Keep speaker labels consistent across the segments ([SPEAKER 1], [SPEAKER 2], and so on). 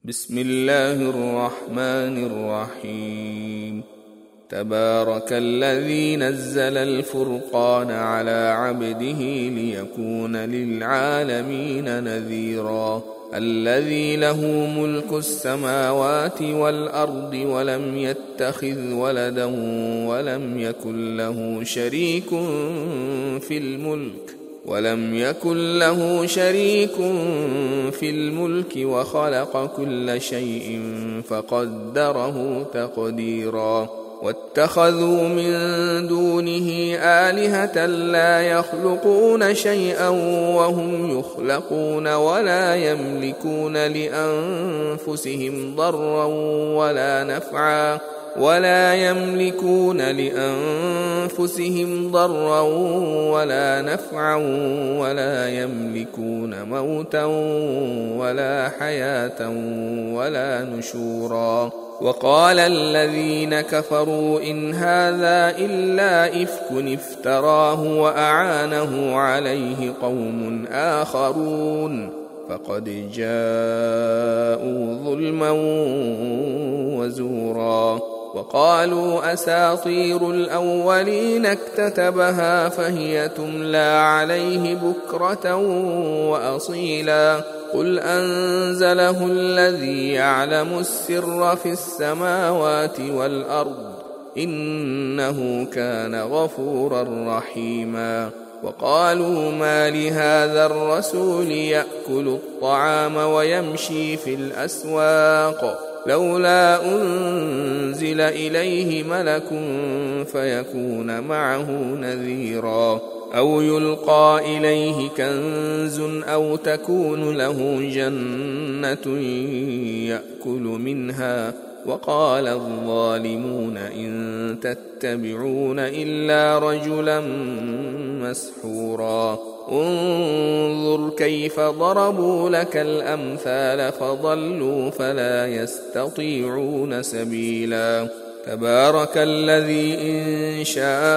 [SPEAKER 1] بسم الله الرحمن الرحيم. تبارك الذي نزل الفرقان على عبده ليكون للعالمين نذيرا. الذي له ملك السماوات والأرض ولم يتخذ ولدا ولم يكن له شريك في الملك وخلق كل شيء فقدره تقديرا. واتخذوا من دونه آلهة لا يخلقون شيئا وهم يخلقون ولا يملكون لأنفسهم ضرا ولا نفعا ولا يملكون موتا ولا حياة ولا نشورا. وقال الذين كفروا إن هذا إلا إفك افتراه وأعانه عليه قوم آخرون فقد جاءوا ظلما وزورا. وقالوا أساطير الأولين اكتتبها فهي تملى عليه بكرة وأصيلا. قل أنزله الذي يعلم السر في السماوات والأرض إنه كان غفورا رحيما. وقالوا ما لهذا الرسول يأكل الطعام ويمشي في الأسواق لولا أنزل إليه ملك فيكون معه نذيرا. أو يلقى إليه كنز أو تكون له جنة يأكل منها. وقال الظالمون إن تتبعون إلا رجلا مسحورا. انظر كيف ضربوا لك الأمثال فضلوا فلا يستطيعون سبيلا. تبارك الذي إن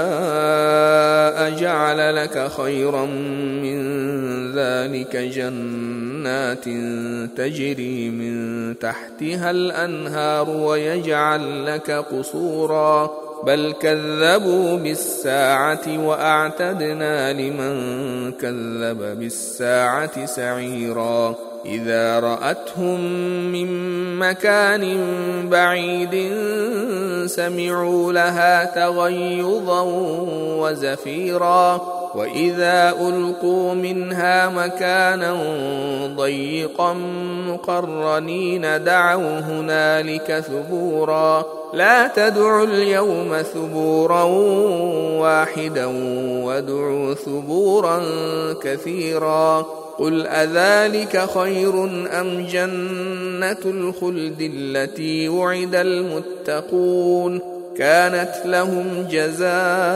[SPEAKER 1] شاء جعل لك خيرا من ذلك جنات تجري من تحتها الأنهار ويجعل لك قصورا بل كذبوا بالساعة وأعتدنا لمن كذب بالساعة سعيرا. إذا رأتهم من مكان بعيد سمعوا لها تغيظا وزفيرا. وإذا ألقوا منها مكانا ضيقا مقرنين دعوا هنالك ثبورا. لا تدعوا اليوم ثبورا واحدا وادعوا ثبورا كثيرا. قل أذلك خير أم جنة الخلد التي وعد المتقون كانت لهم جزاء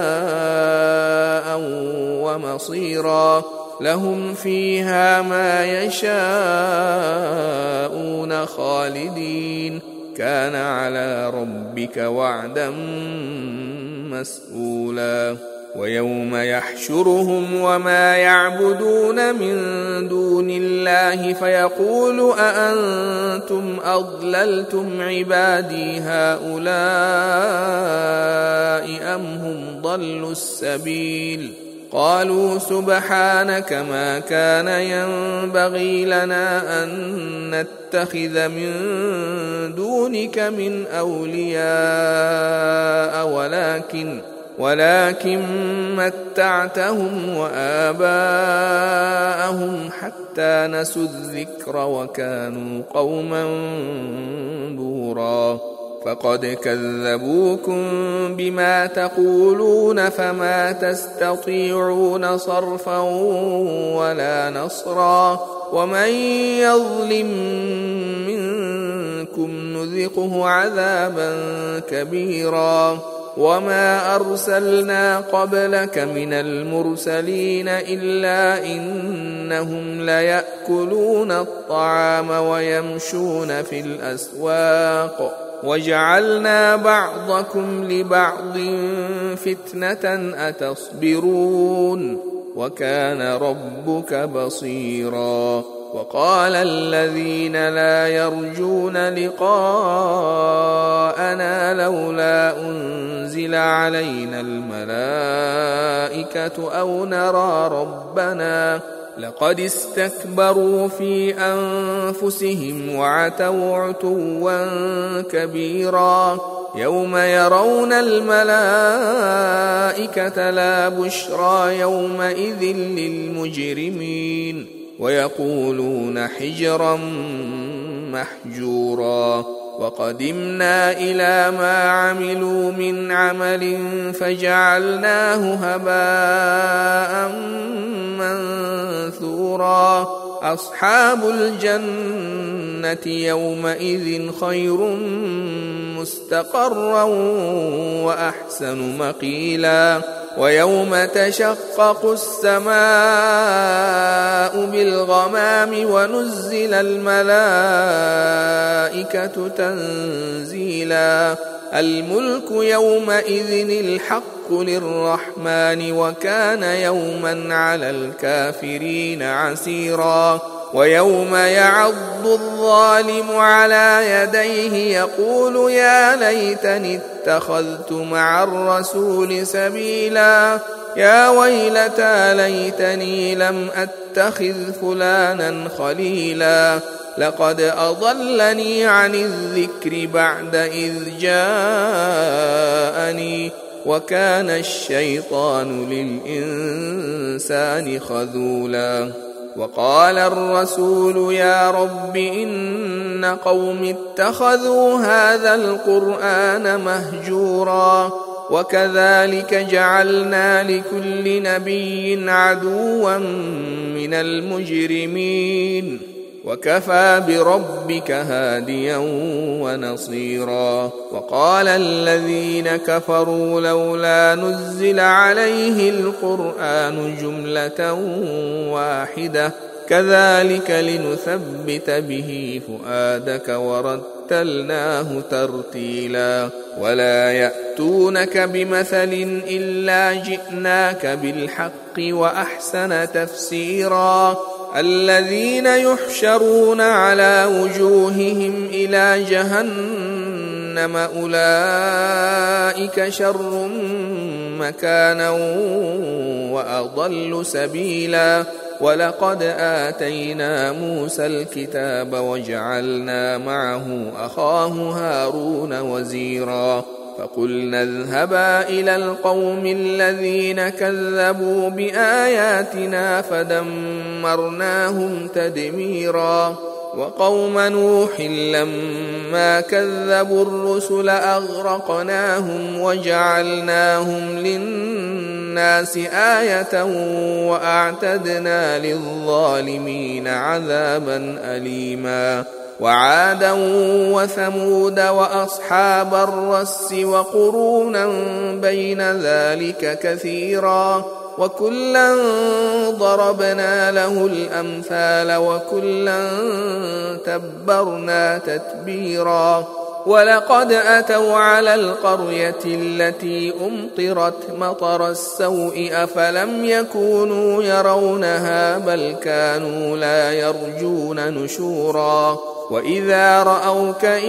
[SPEAKER 1] ومصيرا. لهم فيها ما يشاءون خالدين كان على ربك وعدا مسئولا. ويوم يحشرهم وما يعبدون من دون الله فيقول أأنتم أضللتم عبادي هؤلاء أم هم ضلوا السبيل. قالوا سبحانك ما كان ينبغي لنا أن نتخذ من دونك من أولياء ولكن متعتهم وآباءهم حتى نسوا الذكر وكانوا قوما بورا. فقد كذبوكم بما تقولون فما تستطيعون صرفا ولا نصرا. ومن يظلم منكم نذقه عذابا كبيرا. وما أرسلنا قبلك من المرسلين إلا إنهم ليأكلون الطعام ويمشون في الأسواق وجعلنا بعضكم لبعض فتنة أتصبرون وكان ربك بصيرا. وقال الذين لا يرجون لقاءنا لولا أنزل علينا الملائكة أو نرى ربنا لقد استكبروا في أنفسهم وعتوا عتوا كبيرا يوم يرون الملائكة لا بشرى يومئذ للمجرمين ويقولون حجرا محجورا وقدمنا إلى ما عملوا من عمل فجعلناه هباء منثورا أصحاب الجنة يومئذ خير مستقرا وأحسن مقيلا ويوم تشقق السماء بالغمام ونزل الملائكة تنزيلا الملك يومئذ الحق للرحمن وكان يوما على الكافرين عسيرا ويوم يعض الظالم على يديه يقول يا ليتني اتخذت مع الرسول سبيلا يا ويلتى ليتني لم أتخذ فلانا خليلا لقد أضلني عن الذكر بعد إذ جاءني وكان الشيطان للإنسان خذولا وقال الرسول يا رب إن قوم اتخذوا هذا القرآن مهجورا وكذلك جعلنا لكل نبي عدوا من المجرمين وكفى بربك هاديا ونصيرا وقال الذين كفروا لولا نزل عليه القرآن جملة واحدة كذلك لنثبت به فؤادك ورتلناه ترتيلا ولا يأتونك بمثل إلا جئناك بالحق وأحسن تفسيرا الذين يحشرون على وجوههم إلى جهنم أولئك شر مكانا وأضل سبيلا ولقد آتينا موسى الكتاب وجعلنا معه أخاه هارون وزيرا فقلنا اذهبا إلى القوم الذين كذبوا بآياتنا فدمرناهم تدميرا وقوم نوح لما كذبوا الرسل أغرقناهم وجعلناهم للناس آية وأعتدنا للظالمين عذابا أليما وعادا وثمود وأصحاب الرس وقرونا بين ذلك كثيرا وكلا ضربنا له الأمثال وكلا تبرنا تتبيرا ولقد أتوا على القرية التي أمطرت مطر السوء أفلم يكونوا يرونها بل كانوا لا يرجون نشورا وإذا رأوك إن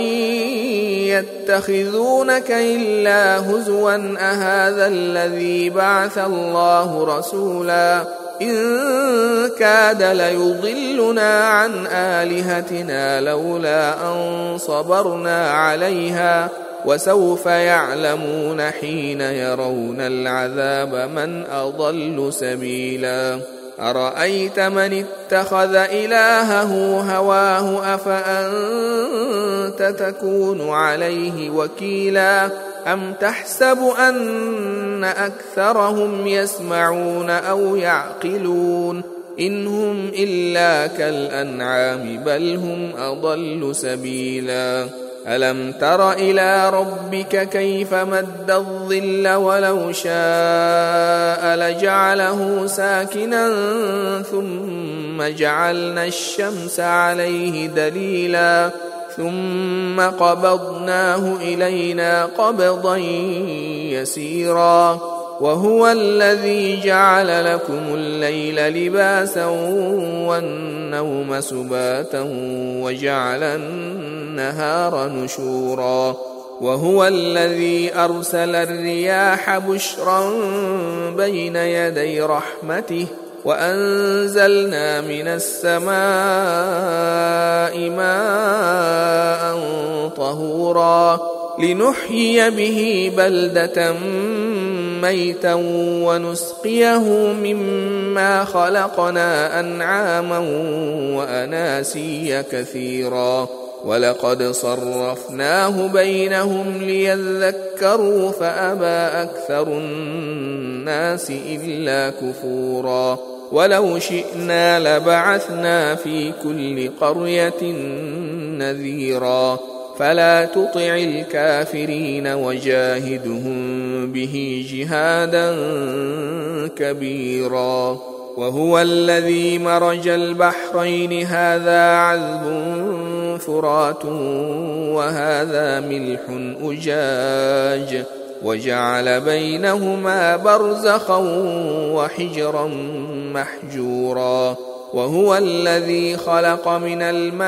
[SPEAKER 1] يتخذونك إلا هزوا أهذا الذي بعث الله رسولا إن كاد ليضلنا عن آلهتنا لولا أن صبرنا عليها وسوف يعلمون حين يرون العذاب من أضل سبيلا أرأيت من اتخذ إلهه هواه أفأنت تكون عليه وكيلا أم تحسب أن أكثرهم يسمعون أو يعقلون إن هم إلا كالأنعام بل هم أضل سبيلا ألم تر إلى ربك كيف مد الظل ولو شاء لجعله ساكنا ثم جعلنا الشمس عليه دليلا ثم قبضناه إلينا قبضا يسيرا وهو الذي جعل لكم الليل لباسا النوم سباتا وجعل النهار نشورا وهو الذي أرسل الرياح بشرا بين يدي رحمته وأنزلنا من السماء ماء طهورا لنحيي به بلدة ميتا ونسقيه مما خلقنا أنعاما وأناسيا كثيرا ولقد صرفناه بينهم ليذكروا فأبى أكثر الناس إلا كفورا ولو شئنا لبعثنا في كل قرية نذيرا فلا تطع الكافرين وجاهدهم به جهادا كبيرا وهو الذي مرج البحرين هذا عذب فرات وهذا ملح أجاج وجعل بينهما برزخا وحجرا محجورا وهو الذي خلق من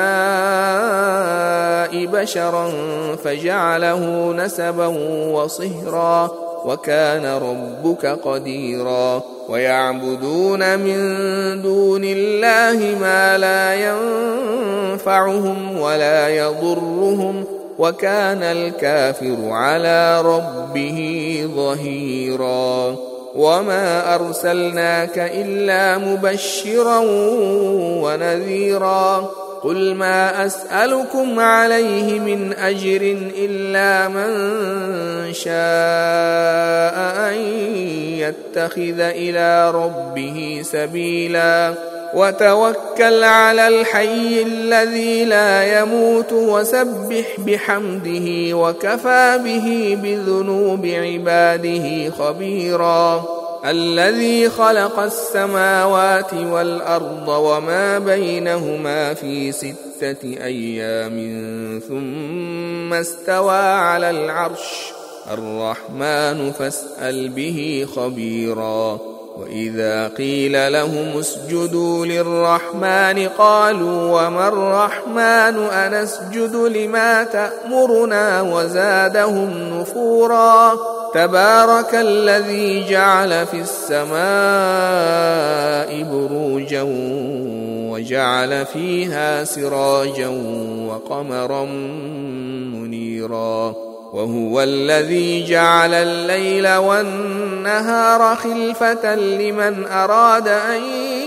[SPEAKER 1] الماء بشرا فجعله نسبا وصهرا وكان ربك قديرا ويعبدون من دون الله ما لا ينفعهم ولا يضرهم وكان الكافر على ربه ظهيرا وما أرسلناك إلا مبشرا ونذيرا قل ما أسألكم عليه من أجر إلا من شاء أن يتخذ إلى ربه سبيلا وتوكل على الحي الذي لا يموت وسبح بحمده وكفى به بذنوب عباده خبيرا الذي خلق السماوات والأرض وما بينهما في 6 أيام ثم استوى على العرش الرحمن فاسأل به خبيرا وإذا قيل لهم اسجدوا للرحمن قالوا وما الرحمن أنسجد لما تأمرنا وزادهم نفورا تبارك الذي جعل في السماء بروجا وجعل فيها سراجا وقمرا منيرا وهو الذي جعل الليل والنهار خلفة لمن أراد أن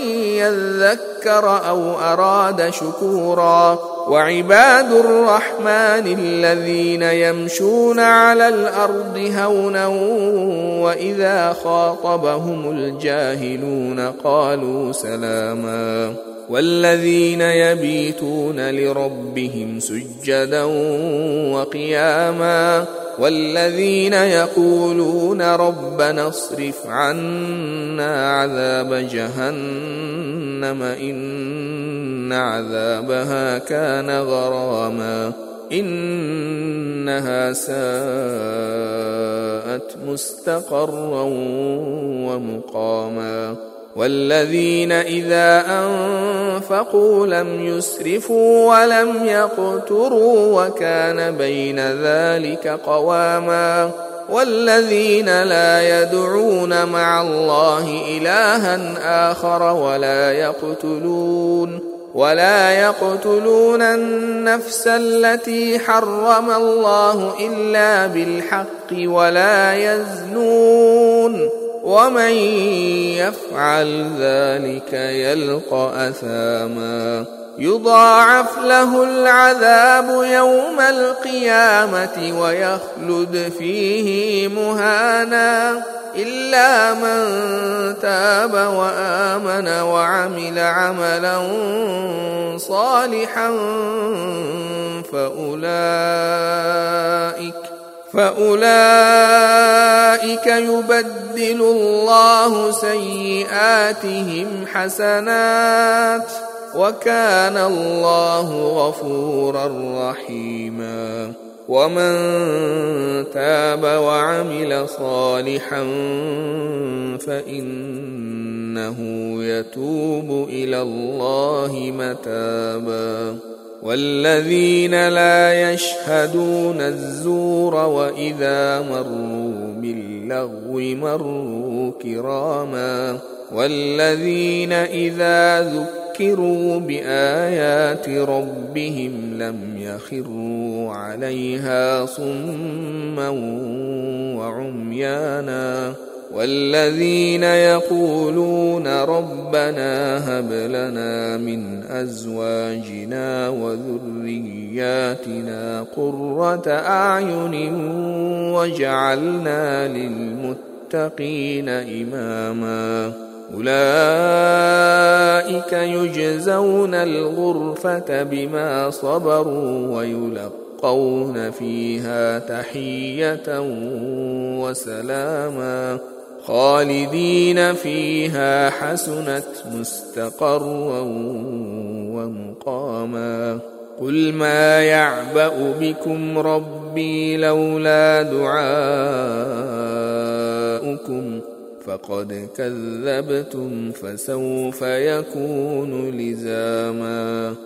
[SPEAKER 1] يذكر أو أراد شكورا وعباد الرحمن الذين يمشون على الأرض هونا وإذا خاطبهم الجاهلون قالوا سلاما والذين يبيتون لربهم سجدا وقياما والذين يقولون ربنا اصرف عنا عذاب جهنم إن عذابها كان غراما إنها ساءت مستقرا ومقاما والذين إذا أنفقوا لم يسرفوا ولم يقتروا وكان بين ذلك قواما والذين لا يدعون مع الله إلها آخر ولا يقتلون النفس التي حرم الله إلا بالحق ولا يزنون ومن يفعل ذلك يلقى أثاما يضاعف له العذاب يوم القيامة ويخلد فيه مهانا إلا من تاب وآمن وعمل عملا صالحا فأولئك يبدل الله سيئاتهم حسنات وكان الله غفورا رحيما ومن تاب وعمل صالحا فإنه يتوب إلى الله متابا والذين لا يشهدون الزور وإذا مروا باللغو مروا كراما والذين إذا ذكروا بآيات ربهم لم يخروا عليها صما وعميانا والذين يقولون ربنا هب لنا من أزواجنا وذرياتنا قرة أعين واجعلنا للمتقين إماما أولئك يجزون الغرفة بما صبروا ويلقون فيها تحية وسلاما خالدين فيها حسنت مستقرا ومقاما قل ما يعبأ بكم ربي لولا دعاؤكم فقد كذبتم فسوف يكون لزاما